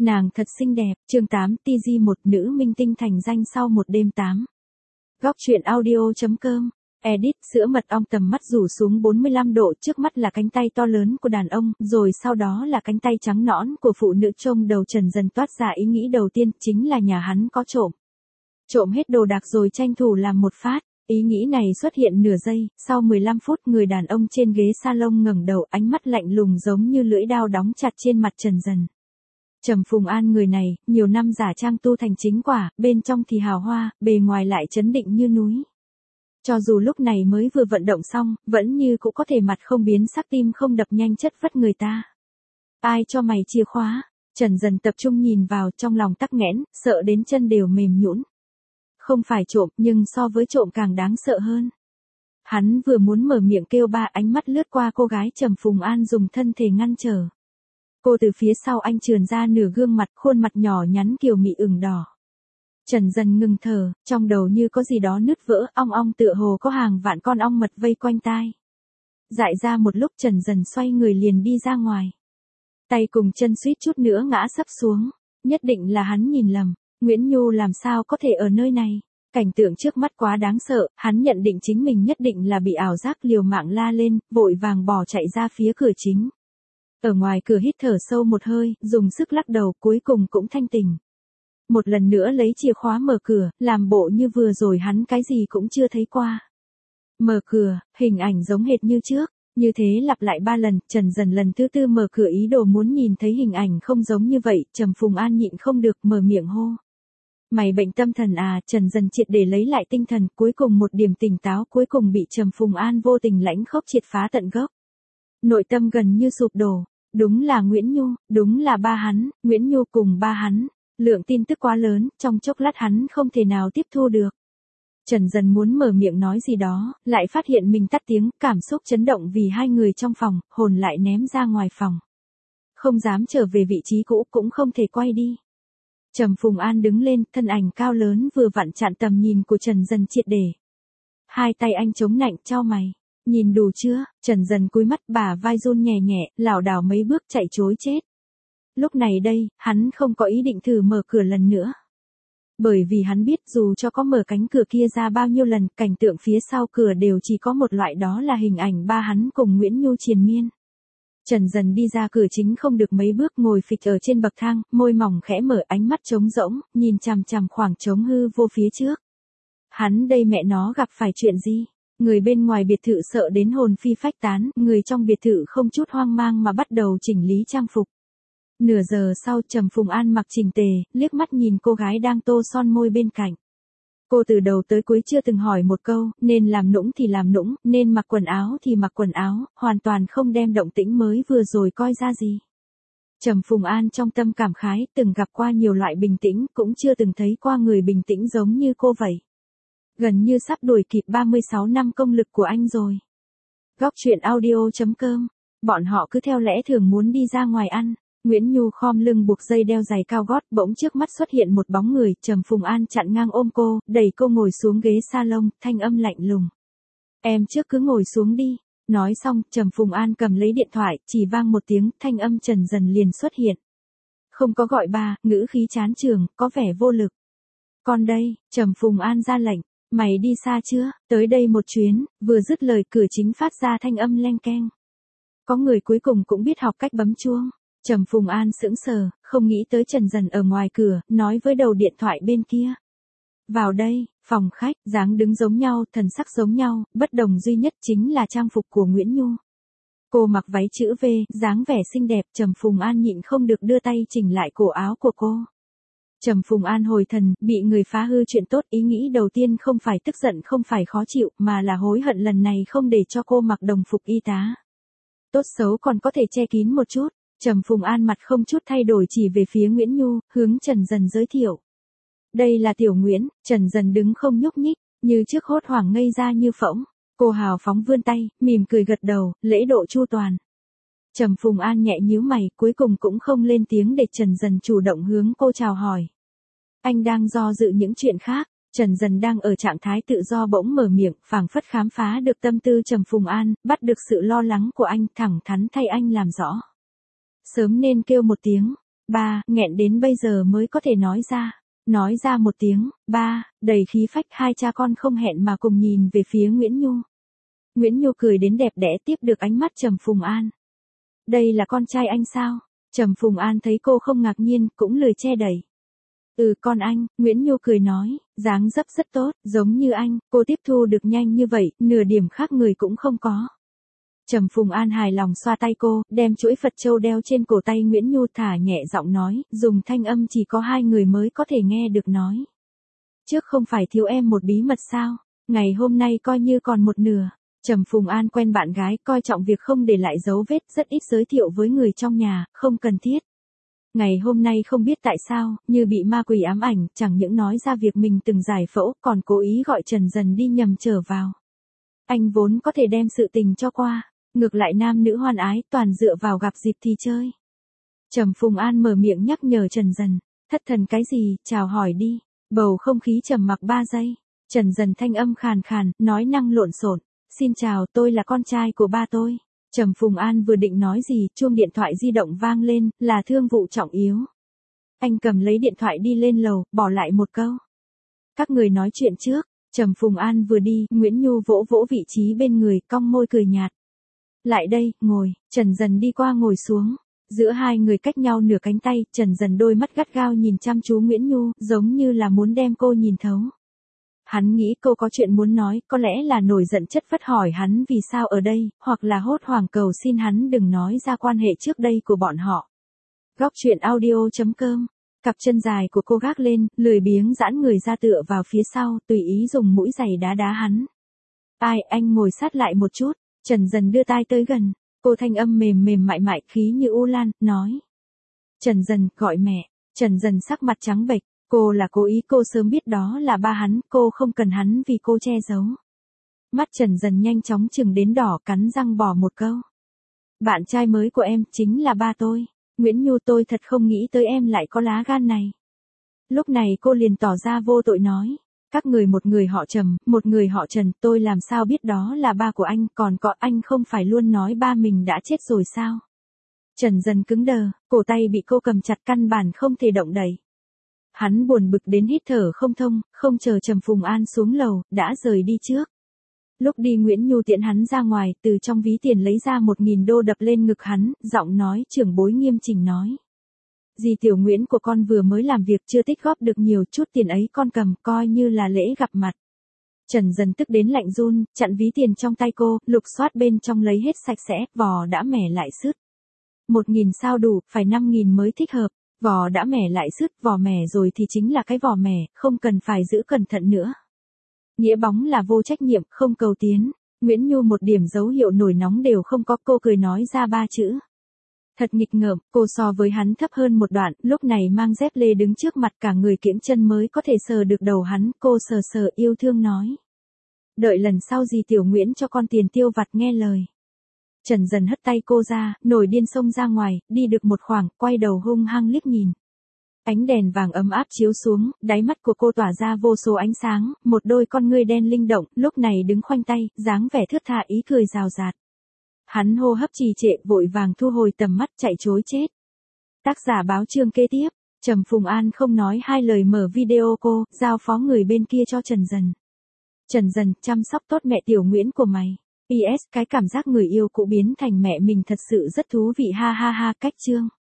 Nàng thật xinh đẹp, chương 8, TG1 nữ minh tinh thành danh sau một đêm 8. Góc truyện audio.com. Edit, sữa mật ong tầm mắt rủ xuống 45 độ, trước mắt là cánh tay to lớn của đàn ông, rồi sau đó là cánh tay trắng nõn của phụ nữ. Trông đầu Trần dần toát ra ý nghĩ đầu tiên, chính là nhà hắn có trộm. Trộm hết đồ đạc rồi tranh thủ làm một phát. Ý nghĩ này xuất hiện nửa giây, sau 15 phút người đàn ông trên ghế salon ngẩng đầu, ánh mắt lạnh lùng giống như lưỡi dao đóng chặt trên mặt Trần dần. Trầm Phùng An người này, nhiều năm giả trang tu thành chính quả, bên trong thì hào hoa, bề ngoài lại trấn định như núi. Cho dù lúc này mới vừa vận động xong, vẫn như cũng có thể mặt không biến sắc, tim không đập nhanh, chất vất người ta. Ai cho mày chìa khóa? Trần dần tập trung nhìn vào, trong lòng tắc nghẽn, sợ đến chân đều mềm nhũn. Không phải trộm, nhưng so với trộm càng đáng sợ hơn. Hắn vừa muốn mở miệng kêu ba, ánh mắt lướt qua cô gái Trầm Phùng An dùng thân thể ngăn trở. Cô từ phía sau anh trườn ra nửa gương mặt, khuôn mặt nhỏ nhắn kiều mị ửng đỏ. Trần dần ngừng thở, trong đầu như có gì đó nứt vỡ, ong ong tựa hồ có hàng vạn con ong mật vây quanh tai. Dại ra một lúc Trần dần xoay người liền đi ra ngoài. Tay cùng chân suýt chút nữa ngã sấp xuống, nhất định là hắn nhìn lầm, Nguyễn Nhu làm sao có thể ở nơi này. Cảnh tượng trước mắt quá đáng sợ, hắn nhận định chính mình nhất định là bị ảo giác, liều mạng la lên, vội vàng bỏ chạy ra phía cửa chính. Ở ngoài cửa hít thở sâu một hơi, dùng sức lắc đầu, cuối cùng cũng thanh tỉnh. Một lần nữa lấy chìa khóa mở cửa, làm bộ như vừa rồi hắn cái gì cũng chưa thấy qua. Mở cửa, hình ảnh giống hệt như trước, như thế lặp lại 3 lần, Trần dần lần thứ 4 mở cửa ý đồ muốn nhìn thấy hình ảnh không giống như vậy, Trầm Phùng An nhịn không được mở miệng hô. Mày bệnh tâm thần à? Trần dần triệt để lấy lại tinh thần, cuối cùng một điểm tỉnh táo cuối cùng bị Trầm Phùng An vô tình lãnh khốc triệt phá tận gốc. Nội tâm gần như sụp đổ. Đúng là Nguyễn Nhu, đúng là ba hắn, Nguyễn Nhu cùng ba hắn. Lượng tin tức quá lớn, trong chốc lát hắn không thể nào tiếp thu được. Trần dần muốn mở miệng nói gì đó, lại phát hiện mình tắt tiếng, cảm xúc chấn động vì hai người trong phòng, hồn lại ném ra ngoài phòng. Không dám trở về vị trí cũ, cũng không thể quay đi. Trầm Phùng An đứng lên, thân ảnh cao lớn vừa vặn chặn tầm nhìn của Trần dần triệt để. Hai tay anh chống nạnh, chau mày. Nhìn đủ chưa? Trần dần cúi mắt, bả vai run nhẹ nhẹ, lảo đảo mấy bước chạy trối chết. Lúc này đây, hắn không có ý định thử mở cửa lần nữa. Bởi vì hắn biết dù cho có mở cánh cửa kia ra bao nhiêu lần, cảnh tượng phía sau cửa đều chỉ có một loại, đó là hình ảnh ba hắn cùng Nguyễn Nhu triền miên. Trần dần đi ra cửa chính không được mấy bước, ngồi phịch ở trên bậc thang, môi mỏng khẽ mở, ánh mắt trống rỗng, nhìn chằm chằm khoảng trống hư vô phía trước. Hắn đây mẹ nó gặp phải chuyện gì? Người bên ngoài biệt thự sợ đến hồn phi phách tán, người trong biệt thự không chút hoang mang mà bắt đầu chỉnh lý trang phục. Nửa giờ sau, Trầm Phùng An mặc chỉnh tề, liếc mắt nhìn cô gái đang tô son môi bên cạnh. Cô từ đầu tới cuối chưa từng hỏi một câu, nên làm nũng thì làm nũng, nên mặc quần áo thì mặc quần áo, hoàn toàn không đem động tĩnh mới vừa rồi coi ra gì. Trầm Phùng An trong tâm cảm khái, từng gặp qua nhiều loại bình tĩnh, cũng chưa từng thấy qua người bình tĩnh giống như cô vậy. Gần như sắp đuổi kịp 36 năm công lực của anh rồi. Góc truyện audio.com. Bọn họ cứ theo lẽ thường muốn đi ra ngoài ăn. Nguyễn Nhu khom lưng buộc dây đeo giày cao gót, bỗng trước mắt xuất hiện một bóng người, Trầm Phùng An chặn ngang ôm cô, đẩy cô ngồi xuống ghế salon, thanh âm lạnh lùng. Em trước cứ ngồi xuống đi. Nói xong, Trầm Phùng An cầm lấy điện thoại, chỉ vang một tiếng, thanh âm Trần dần liền xuất hiện. Không có gọi ba, ngữ khí chán chường, có vẻ vô lực. Còn đây, Trầm Phùng An ra lệnh. Mày đi xa chưa? Tới đây một chuyến. Vừa dứt lời, cửa chính phát ra thanh âm leng keng. Có người cuối cùng cũng biết học cách bấm chuông. Trầm Phùng An sững sờ, không nghĩ tới Trần dần ở ngoài cửa, nói với đầu điện thoại bên kia. Vào đây, phòng khách, dáng đứng giống nhau, thần sắc giống nhau, bất đồng duy nhất chính là trang phục của Nguyễn Nhu. Cô mặc váy chữ V, dáng vẻ xinh đẹp, Trầm Phùng An nhịn không được đưa tay chỉnh lại cổ áo của cô. Trầm Phùng An hồi thần, bị người phá hư chuyện tốt, ý nghĩ đầu tiên không phải tức giận, không phải khó chịu, mà là hối hận lần này không để cho cô mặc đồng phục y tá. Tốt xấu còn có thể che kín một chút. Trầm Phùng An mặt không chút thay đổi chỉ về phía Nguyễn Nhu, hướng Trần dần giới thiệu. Đây là Tiểu Nguyễn. Trần dần đứng không nhúc nhích, như trước hốt hoảng ngây ra như phỗng. Cô hào phóng vươn tay, mỉm cười gật đầu, lễ độ chu toàn. Trầm Phùng An nhẹ nhíu mày, cuối cùng cũng không lên tiếng để Trần dần chủ động hướng cô chào hỏi. Anh đang do dự những chuyện khác. Trần dần đang ở trạng thái tự do bỗng mở miệng, phảng phất khám phá được tâm tư Trầm Phùng An, bắt được sự lo lắng của anh, thẳng thắn thay anh làm rõ. Sớm nên kêu một tiếng. Ba, nghẹn đến bây giờ mới có thể nói ra. Nói ra một tiếng, ba, đầy khí phách hai cha con không hẹn mà cùng nhìn về phía Nguyễn Nhu. Nguyễn Nhu cười đến đẹp đẽ tiếp được ánh mắt Trầm Phùng An. Đây là con trai anh sao? Trầm Phùng An thấy cô không ngạc nhiên, cũng lười che đẩy. Ừ con anh, Nguyễn Nhu cười nói, dáng dấp rất tốt, giống như anh, cô tiếp thu được nhanh như vậy, nửa điểm khác người cũng không có. Trầm Phùng An hài lòng xoa tay cô, đem chuỗi Phật châu đeo trên cổ tay Nguyễn Nhu thả nhẹ giọng nói, dùng thanh âm chỉ có hai người mới có thể nghe được nói. Trước không phải thiếu em một bí mật sao, ngày hôm nay coi như còn một nửa. Trầm Phùng An quen bạn gái, coi trọng việc không để lại dấu vết, rất ít giới thiệu với người trong nhà, không cần thiết. Ngày hôm nay không biết tại sao, như bị ma quỷ ám ảnh, chẳng những nói ra việc mình từng giải phẫu, còn cố ý gọi Trần Dần đi nhầm trở vào. Anh vốn có thể đem sự tình cho qua, ngược lại nam nữ hoan ái, toàn dựa vào gặp dịp thì chơi. Trầm Phùng An mở miệng nhắc nhở Trần Dần, thất thần cái gì, chào hỏi đi. Bầu không khí trầm mặc 3 giây, Trần Dần thanh âm khàn khàn, nói năng lộn xộn. Xin chào, tôi là con trai của ba tôi. Trầm Phùng An vừa định nói gì, chuông điện thoại di động vang lên, là thương vụ Trọng Yếu. Anh cầm lấy điện thoại đi lên lầu, bỏ lại một câu. Các người nói chuyện trước. Trầm Phùng An vừa đi, Nguyễn Nhu vỗ vỗ vị trí bên người, cong môi cười nhạt. Lại đây, ngồi. Trần Dần đi qua ngồi xuống. Giữa hai người cách nhau nửa cánh tay, Trần Dần đôi mắt gắt gao nhìn chăm chú Nguyễn Nhu, giống như là muốn đem cô nhìn thấu. Hắn nghĩ cô có chuyện muốn nói, có lẽ là nổi giận chất phất hỏi hắn vì sao ở đây, hoặc là hốt hoảng cầu xin hắn đừng nói ra quan hệ trước đây của bọn họ. Góc truyện audio.com. Cặp chân dài của cô gác lên, lười biếng giãn người ra tựa vào phía sau, tùy ý dùng mũi giày đá đá hắn. Ai, anh ngồi sát lại một chút. Trần Dần đưa tai tới gần. Cô thanh âm mềm mềm mại mại khí như u lan, nói. Trần Dần, gọi mẹ. Trần Dần sắc mặt trắng bệch. Cô là cố ý, cô sớm biết đó là ba hắn, cô không cần hắn vì cô che giấu. Mắt Trần Dần nhanh chóng chừng đến đỏ, cắn răng bỏ một câu. Bạn trai mới của em chính là ba tôi. Nguyễn Nhu, tôi thật không nghĩ tới em lại có lá gan này. Lúc này cô liền tỏ ra vô tội nói. Các người, một người họ Trầm, một người họ Trần, tôi làm sao biết đó là ba của anh, còn có anh không phải luôn nói ba mình đã chết rồi sao? Trần Dần cứng đờ, cổ tay bị cô cầm chặt căn bản không thể động đậy. Hắn buồn bực đến hít thở không thông, không chờ Trầm Phùng An xuống lầu, đã rời đi trước. Lúc đi Nguyễn Nhu tiễn hắn ra ngoài, từ trong ví tiền lấy ra 1.000 đô đập lên ngực hắn, giọng nói trưởng bối nghiêm chỉnh nói. Dì Tiểu Nguyễn của con vừa mới làm việc chưa tích góp được nhiều, chút tiền ấy con cầm, coi như là lễ gặp mặt. Trần Dần tức đến lạnh run, chặn ví tiền trong tay cô, lục soát bên trong lấy hết sạch sẽ, vò đã mẻ lại sứt. 1.000 sao đủ, phải 5.000 mới thích hợp. Vò đã mẻ lại sứt, vò mẻ rồi thì chính là cái vò mẻ, không cần phải giữ cẩn thận nữa. Nghĩa bóng là vô trách nhiệm, không cầu tiến. Nguyễn Nhu một điểm dấu hiệu nổi nóng đều không có, cô cười nói ra 3 chữ. Thật nghịch ngợm, cô so với hắn thấp hơn một đoạn, lúc này mang dép lê đứng trước mặt cả người kiễng chân mới có thể sờ được đầu hắn, cô sờ sờ yêu thương nói. Đợi lần sau dì Tiểu Nguyễn cho con tiền tiêu vặt nghe lời. Trần Dần hất tay cô ra, nổi điên xông ra ngoài, đi được một khoảng, quay đầu hung hăng liếc nhìn. Ánh đèn vàng ấm áp chiếu xuống, đáy mắt của cô tỏa ra vô số ánh sáng, một đôi con ngươi đen linh động, lúc này đứng khoanh tay, dáng vẻ thướt tha ý cười rào rạt. Hắn hô hấp trì trệ, vội vàng thu hồi tầm mắt chạy trối chết. Tác giả báo chương kế tiếp, Trầm Phùng An không nói hai lời mở video cô, giao phó người bên kia cho Trần Dần. Trần Dần, chăm sóc tốt mẹ Tiểu Nguyễn của mày. PS, cái cảm giác người yêu cũ biến thành mẹ mình thật sự rất thú vị ha ha ha, cách chương.